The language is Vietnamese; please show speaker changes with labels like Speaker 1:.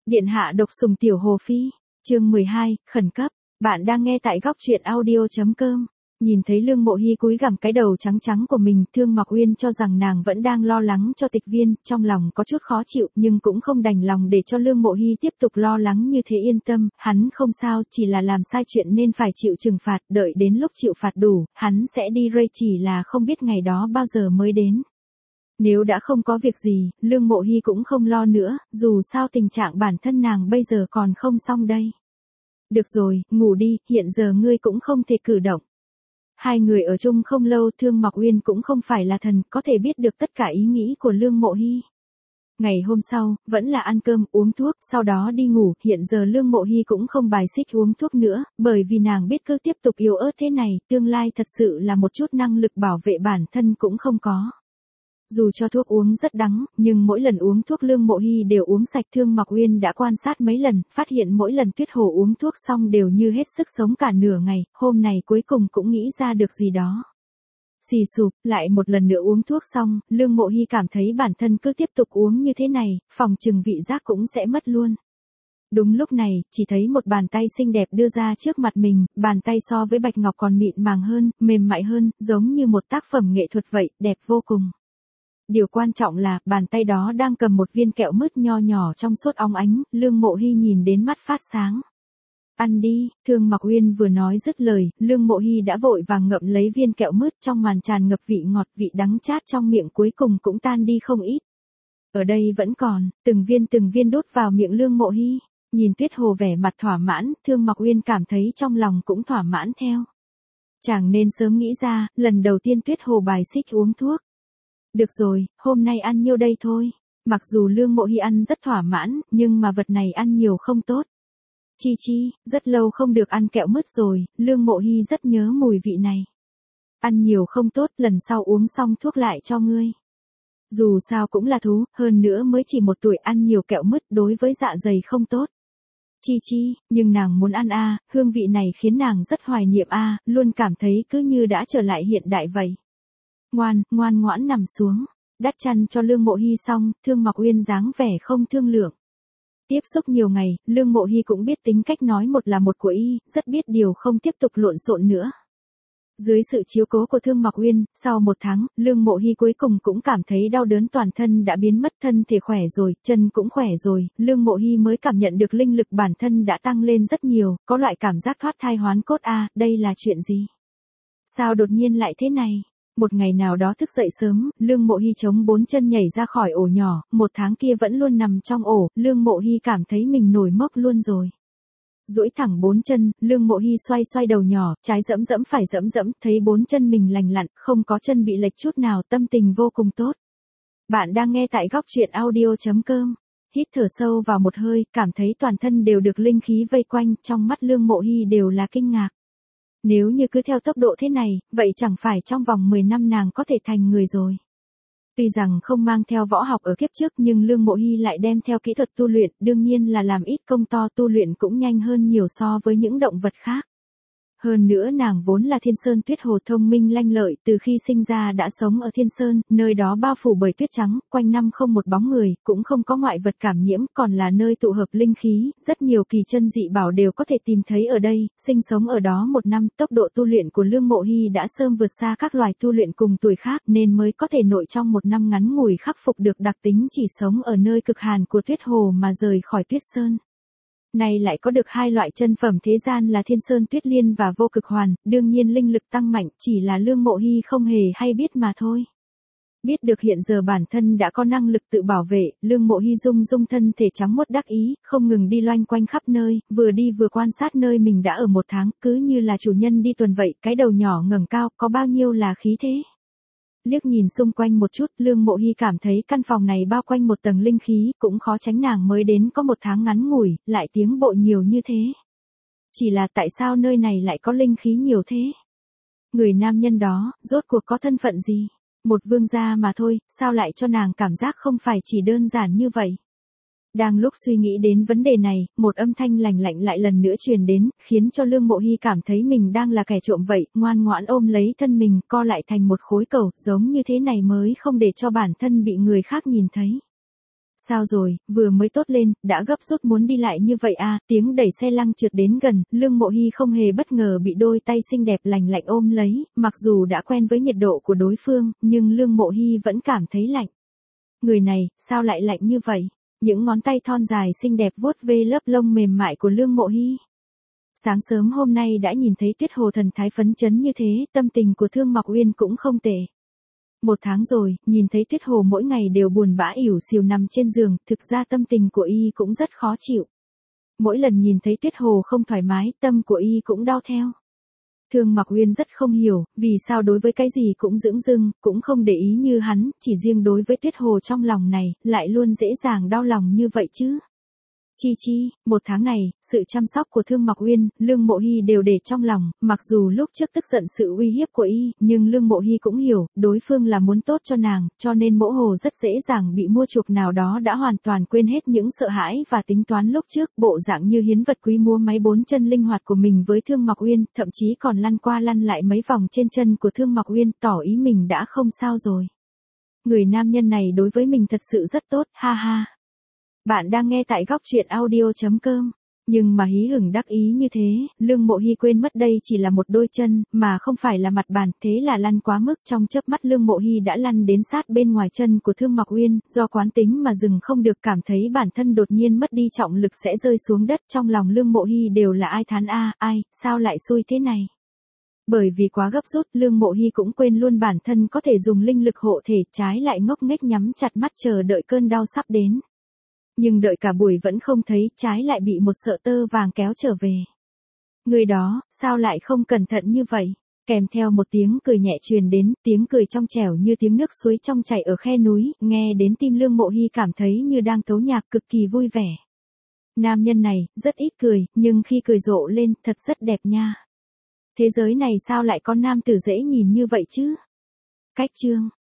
Speaker 1: Điện hạ độc sủng tiểu hồ phi, chương 12, khẩn cấp. Bạn đang nghe tại góc truyện audio.com. Nhìn thấy Lương Mộ Hy cúi gằm cái đầu trắng trắng của mình, Thương Mặc Uyên cho rằng nàng vẫn đang lo lắng cho Tịch Viên, trong lòng có chút khó chịu, nhưng cũng không đành lòng để cho Lương Mộ Hy tiếp tục lo lắng như thế. Yên tâm, hắn không sao, chỉ là làm sai chuyện nên phải chịu trừng phạt, đợi đến lúc chịu phạt đủ, hắn sẽ đi Ray, chỉ là không biết ngày đó bao giờ mới đến. Nếu đã không có việc gì, Lương Mộ Hy cũng không lo nữa, dù sao tình trạng bản thân nàng bây giờ còn không xong đây. Được rồi, ngủ đi, hiện giờ ngươi cũng không thể cử động. Hai người ở chung không lâu, Thương Mặc Uyên cũng không phải là thần, có thể biết được tất cả ý nghĩ của Lương Mộ Hy. Ngày hôm sau, vẫn là ăn cơm, uống thuốc, sau đó đi ngủ. Hiện giờ Lương Mộ Hy cũng không bài xích uống thuốc nữa, bởi vì nàng biết cứ tiếp tục yếu ớt thế này, tương lai thật sự là một chút năng lực bảo vệ bản thân cũng không có. Dù cho thuốc uống rất đắng, nhưng mỗi lần uống thuốc Lương Mộ Hy đều uống sạch. Thương Mặc Uyên đã quan sát mấy lần, phát hiện mỗi lần Tuyết Hồ uống thuốc xong đều như hết sức sống cả nửa ngày, hôm nay cuối cùng cũng nghĩ ra được gì đó. Xì sụp, lại một lần nữa uống thuốc xong, Lương Mộ Hy cảm thấy bản thân cứ tiếp tục uống như thế này, phòng chừng vị giác cũng sẽ mất luôn. Đúng lúc này, chỉ thấy một bàn tay xinh đẹp đưa ra trước mặt mình, bàn tay so với bạch ngọc còn mịn màng hơn, mềm mại hơn, giống như một tác phẩm nghệ thuật vậy, đẹp vô cùng. Điều quan trọng là, bàn tay đó đang cầm một viên kẹo mứt nho nhỏ trong suốt óng ánh, Lương Mộ Hy nhìn đến mắt phát sáng. Ăn đi, Thương Mặc Uyên vừa nói dứt lời, Lương Mộ Hy đã vội vàng ngậm lấy viên kẹo mứt, trong màn tràn ngập vị ngọt, vị đắng chát trong miệng cuối cùng cũng tan đi không ít. Ở đây vẫn còn, từng viên đốt vào miệng Lương Mộ Hy. Nhìn Tuyết Hồ vẻ mặt thỏa mãn, Thương Mặc Uyên cảm thấy trong lòng cũng thỏa mãn theo. Chàng nên sớm nghĩ ra, lần đầu tiên Tuyết Hồ bài xích uống thuốc. Được rồi, hôm nay ăn nhiêu đây thôi. Mặc dù Lương Mộ Hy ăn rất thỏa mãn, nhưng mà vật này ăn nhiều không tốt. Chi, rất lâu không được ăn kẹo mứt rồi, Lương Mộ Hy rất nhớ mùi vị này. Ăn nhiều không tốt, lần sau uống xong thuốc lại cho ngươi. Dù sao cũng là thú, hơn nữa mới chỉ 1 tuổi, ăn nhiều kẹo mứt đối với dạ dày không tốt. Chi, nhưng nàng muốn ăn hương vị này khiến nàng rất hoài niệm luôn cảm thấy cứ như đã trở lại hiện đại vậy. Ngoan ngoãn nằm xuống, đắp chăn cho Lương Mộ Hy xong, Thương Mặc Uyên dáng vẻ không thương lượng. Tiếp xúc nhiều ngày, Lương Mộ Hy cũng biết tính cách nói một là một của y, rất biết điều không tiếp tục lộn xộn nữa. Dưới sự chiếu cố của Thương Mặc Uyên, sau 1 tháng, Lương Mộ Hy cuối cùng cũng cảm thấy đau đớn toàn thân đã biến mất, thân thể khỏe rồi, chân cũng khỏe rồi, Lương Mộ Hy mới cảm nhận được linh lực bản thân đã tăng lên rất nhiều, có loại cảm giác thoát thai hoán cốt đây là chuyện gì? Sao đột nhiên lại thế này? Một ngày nào đó thức dậy sớm, Lương Mộ Hy chống 4 chân nhảy ra khỏi ổ nhỏ, 1 tháng kia vẫn luôn nằm trong ổ, Lương Mộ Hy cảm thấy mình nổi mốc luôn rồi. Duỗi thẳng 4 chân, Lương Mộ Hy xoay đầu nhỏ, trái dẫm phải dẫm, thấy 4 chân mình lành lặn, không có chân bị lệch chút nào, tâm tình vô cùng tốt. Bạn đang nghe tại góc truyện audio.com. Hít thở sâu vào một hơi, cảm thấy toàn thân đều được linh khí vây quanh, trong mắt Lương Mộ Hy đều là kinh ngạc. Nếu như cứ theo tốc độ thế này, vậy chẳng phải trong vòng 10 năm nàng có thể thành người rồi. Tuy rằng không mang theo võ học ở kiếp trước, nhưng Lương Mộ Hy lại đem theo kỹ thuật tu luyện, đương nhiên là làm ít công to, tu luyện cũng nhanh hơn nhiều so với những động vật khác. Hơn nữa nàng vốn là Thiên Sơn Tuyết Hồ, thông minh lanh lợi, từ khi sinh ra đã sống ở Thiên Sơn, nơi đó bao phủ bởi tuyết trắng, quanh năm không một bóng người, cũng không có ngoại vật cảm nhiễm, còn là nơi tụ hợp linh khí, rất nhiều kỳ chân dị bảo đều có thể tìm thấy ở đây. Sinh sống ở đó 1 năm, tốc độ tu luyện của Lương Mộ Hy đã sớm vượt xa các loài tu luyện cùng tuổi khác, nên mới có thể nội trong 1 năm ngắn ngủi khắc phục được đặc tính chỉ sống ở nơi cực hàn của Tuyết Hồ mà rời khỏi Tuyết Sơn. Nay lại có được 2 loại chân phẩm thế gian là Thiên Sơn Tuyết Liên và Vô Cực Hoàn, đương nhiên linh lực tăng mạnh, chỉ là Lương Mộ Hy không hề hay biết mà thôi. Biết được hiện giờ bản thân đã có năng lực tự bảo vệ, Lương Mộ Hy rung thân thể trắng muốt đắc ý, không ngừng đi loanh quanh khắp nơi, vừa đi vừa quan sát nơi mình đã ở 1 tháng, cứ như là chủ nhân đi tuần vậy, cái đầu nhỏ ngẩng cao, có bao nhiêu là khí thế. Liếc nhìn xung quanh một chút, Lương Mộ Hy cảm thấy căn phòng này bao quanh một tầng linh khí, cũng khó tránh nàng mới đến có 1 tháng ngắn ngủi, lại tiến bộ nhiều như thế. Chỉ là tại sao nơi này lại có linh khí nhiều thế? Người nam nhân đó, rốt cuộc có thân phận gì? Một vương gia mà thôi, sao lại cho nàng cảm giác không phải chỉ đơn giản như vậy? Đang lúc suy nghĩ đến vấn đề này, một âm thanh lành lạnh lại lần nữa truyền đến, khiến cho Lương Mộ Hy cảm thấy mình đang là kẻ trộm vậy, ngoan ngoãn ôm lấy thân mình, co lại thành một khối cầu, giống như thế này mới không để cho bản thân bị người khác nhìn thấy. Sao rồi, vừa mới tốt lên, đã gấp rút muốn đi lại như vậy à, tiếng đẩy xe lăng trượt đến gần, Lương Mộ Hy không hề bất ngờ bị đôi tay xinh đẹp lành lạnh ôm lấy, mặc dù đã quen với nhiệt độ của đối phương, nhưng Lương Mộ Hy vẫn cảm thấy lạnh. Người này, sao lại lạnh như vậy? Những ngón tay thon dài xinh đẹp vuốt ve lớp lông mềm mại của Lương Mộ Hy. Sáng sớm hôm nay đã nhìn thấy Tuyết Hồ thần thái phấn chấn như thế, tâm tình của Thương Mặc Uyên cũng không tệ. 1 tháng rồi, nhìn thấy Tuyết Hồ mỗi ngày đều buồn bã ỉu xìu nằm trên giường, thực ra tâm tình của y cũng rất khó chịu. Mỗi lần nhìn thấy Tuyết Hồ không thoải mái, tâm của y cũng đau theo. Thương Mặc Uyên rất không hiểu, vì sao đối với cái gì cũng dửng dưng, cũng không để ý như hắn, chỉ riêng đối với Tuyết Hồ trong lòng này, lại luôn dễ dàng đau lòng như vậy chứ. Chi, 1 tháng này, sự chăm sóc của Thương Mặc Uyên, Lương Mộ Hy đều để trong lòng, mặc dù lúc trước tức giận sự uy hiếp của y, nhưng Lương Mộ Hy cũng hiểu, đối phương là muốn tốt cho nàng, cho nên Mộ Hồ rất dễ dàng bị mua chuộc nào đó đã hoàn toàn quên hết những sợ hãi và tính toán lúc trước, bộ dạng như hiến vật quý mua máy 4 chân linh hoạt của mình với Thương Mặc Uyên, thậm chí còn lăn qua lăn lại mấy vòng trên chân của Thương Mặc Uyên, tỏ ý mình đã không sao rồi. Người nam nhân này đối với mình thật sự rất tốt, ha ha. Bạn đang nghe tại góc truyện audio.com. Nhưng mà hí hửng đắc ý như thế, Lương Mộ Hy quên mất đây chỉ là một đôi chân, mà không phải là mặt bàn, thế là lăn quá mức, trong chớp mắt Lương Mộ Hy đã lăn đến sát bên ngoài chân của Thương Mặc Uyên, do quán tính mà dừng không được, cảm thấy bản thân đột nhiên mất đi trọng lực sẽ rơi xuống đất, trong lòng Lương Mộ Hy đều là ai thán ai, sao lại xui thế này. Bởi vì quá gấp rút, Lương Mộ Hy cũng quên luôn bản thân có thể dùng linh lực hộ thể, trái lại ngốc nghếch nhắm chặt mắt chờ đợi cơn đau sắp đến. Nhưng đợi cả buổi vẫn không thấy, trái lại bị một sợi tơ vàng kéo trở về. Người đó, sao lại không cẩn thận như vậy? Kèm theo một tiếng cười nhẹ truyền đến, tiếng cười trong trẻo như tiếng nước suối trong chảy ở khe núi, nghe đến tim Lương Mộ Hy cảm thấy như đang tấu nhạc, cực kỳ vui vẻ. Nam nhân này, rất ít cười, nhưng khi cười rộ lên, thật rất đẹp nha. Thế giới này sao lại có nam tử dễ nhìn như vậy chứ? Cách chương